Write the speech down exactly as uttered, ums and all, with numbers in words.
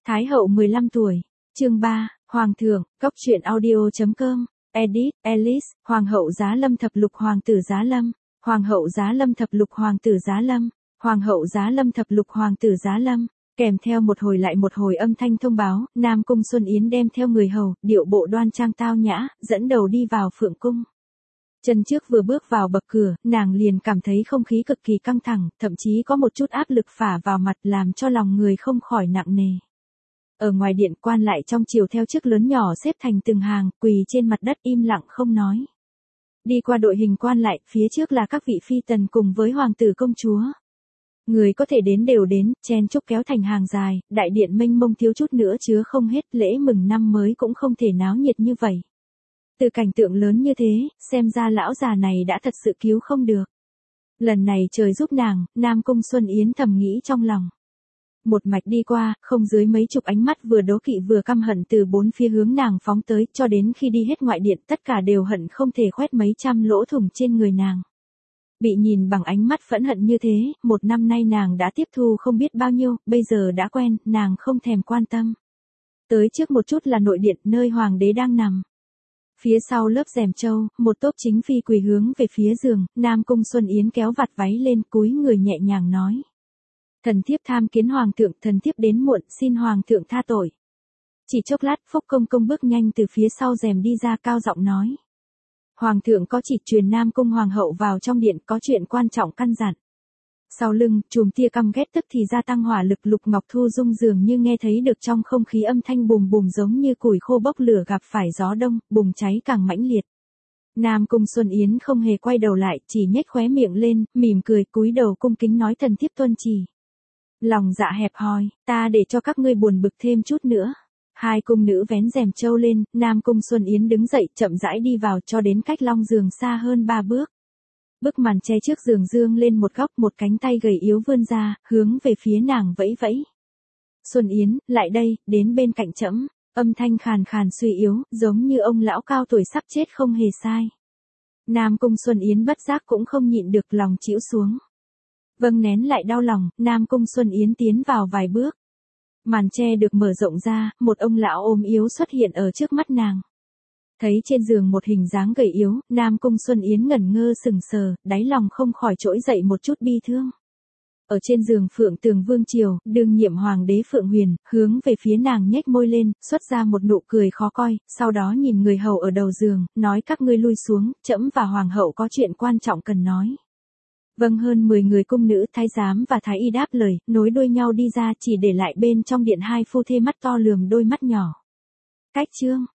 Thái hậu mười lăm tuổi. Chương ba, Hoàng thượng, Cốc truyện audio chấm com, Edit, Alice, Hoàng hậu Giá Lâm thập lục Hoàng tử Giá Lâm, Hoàng hậu Giá Lâm thập lục Hoàng tử Giá Lâm, Hoàng hậu Giá Lâm thập lục Hoàng tử Giá Lâm, kèm theo một hồi lại một hồi âm thanh thông báo, Nam Cung Xuân Yến đem theo người hầu, điệu bộ đoan trang tao nhã, dẫn đầu đi vào Phượng Cung. Chân trước vừa bước vào bậc cửa, nàng liền cảm thấy không khí cực kỳ căng thẳng, thậm chí có một chút áp lực phả vào mặt làm cho lòng người không khỏi nặng nề. Ở ngoài điện quan lại trong triều theo chức lớn nhỏ xếp thành từng hàng, quỳ trên mặt đất im lặng không nói. Đi qua đội hình quan lại, phía trước là các vị phi tần cùng với hoàng tử công chúa. Người có thể đến đều đến, chen chúc kéo thành hàng dài, đại điện mênh mông thiếu chút nữa chứa không hết, lễ mừng năm mới cũng không thể náo nhiệt như vậy. Từ cảnh tượng lớn như thế, xem ra lão già này đã thật sự cứu không được. Lần này trời giúp nàng, Nam Cung Xuân Yến thầm nghĩ trong lòng. Một mạch đi qua, không dưới mấy chục ánh mắt vừa đố kỵ vừa căm hận từ bốn phía hướng nàng phóng tới, cho đến khi đi hết ngoại điện, tất cả đều hận không thể khoét mấy trăm lỗ thủng trên người nàng. Bị nhìn bằng ánh mắt phẫn hận như thế, một năm nay nàng đã tiếp thu không biết bao nhiêu, bây giờ đã quen, nàng không thèm quan tâm. Tới trước một chút là nội điện, nơi hoàng đế đang nằm. Phía sau lớp rèm châu, một tốp chính phi quỳ hướng về phía giường, Nam Cung Xuân Yến kéo vạt váy lên, cúi người nhẹ nhàng nói. Thần thiếp tham kiến hoàng thượng, thần thiếp đến muộn, xin hoàng thượng tha tội. Chỉ chốc lát, Phúc Công Công bước nhanh từ phía sau rèm đi ra, cao giọng nói. Hoàng thượng có chỉ truyền Nam Cung hoàng hậu vào trong điện, có chuyện quan trọng căn dặn. Sau lưng, chùm tia căm ghét tức thì gia tăng hỏa lực. Lục Ngọc Thu Dung dường như nghe thấy được trong không khí âm thanh bùm bùm giống như củi khô bốc lửa gặp phải gió đông, bùng cháy càng mãnh liệt. Nam Cung Xuân Yến không hề quay đầu lại, chỉ nhếch khóe miệng lên, mỉm cười, cúi đầu cung kính nói thần thiếp tuân chỉ. Lòng dạ hẹp hòi, ta để cho các ngươi buồn bực thêm chút nữa. Hai cung nữ vén rèm châu lên, Nam Cung Xuân Yến đứng dậy, chậm rãi đi vào cho đến cách long giường xa hơn ba bước. Bức màn che trước giường dương lên một góc, một cánh tay gầy yếu vươn ra, hướng về phía nàng vẫy vẫy. Xuân Yến, lại đây, đến bên cạnh trẫm. Âm thanh khàn khàn suy yếu, giống như ông lão cao tuổi sắp chết không hề sai. Nam Cung Xuân Yến bất giác cũng không nhịn được, lòng chịu xuống. Vâng, nén lại đau lòng, Nam Cung Xuân Yến tiến vào vài bước. Màn che được mở rộng ra, một ông lão ốm yếu xuất hiện ở trước mắt nàng. Thấy trên giường một hình dáng gầy yếu, Nam Cung Xuân Yến ngẩn ngơ sừng sờ, đáy lòng không khỏi trỗi dậy một chút bi thương. Ở trên giường Phượng Tường Vương Triều, đương nhiệm hoàng đế Phượng Huyền, hướng về phía nàng nhếch môi lên, xuất ra một nụ cười khó coi, sau đó nhìn người hầu ở đầu giường, nói các ngươi lui xuống, trẫm và hoàng hậu có chuyện quan trọng cần nói. Vâng, hơn mười người cung nữ, thái giám và thái y đáp lời, nối đuôi nhau đi ra, chỉ để lại bên trong điện hai phu thê mắt to lườm đôi mắt nhỏ. Cách chương,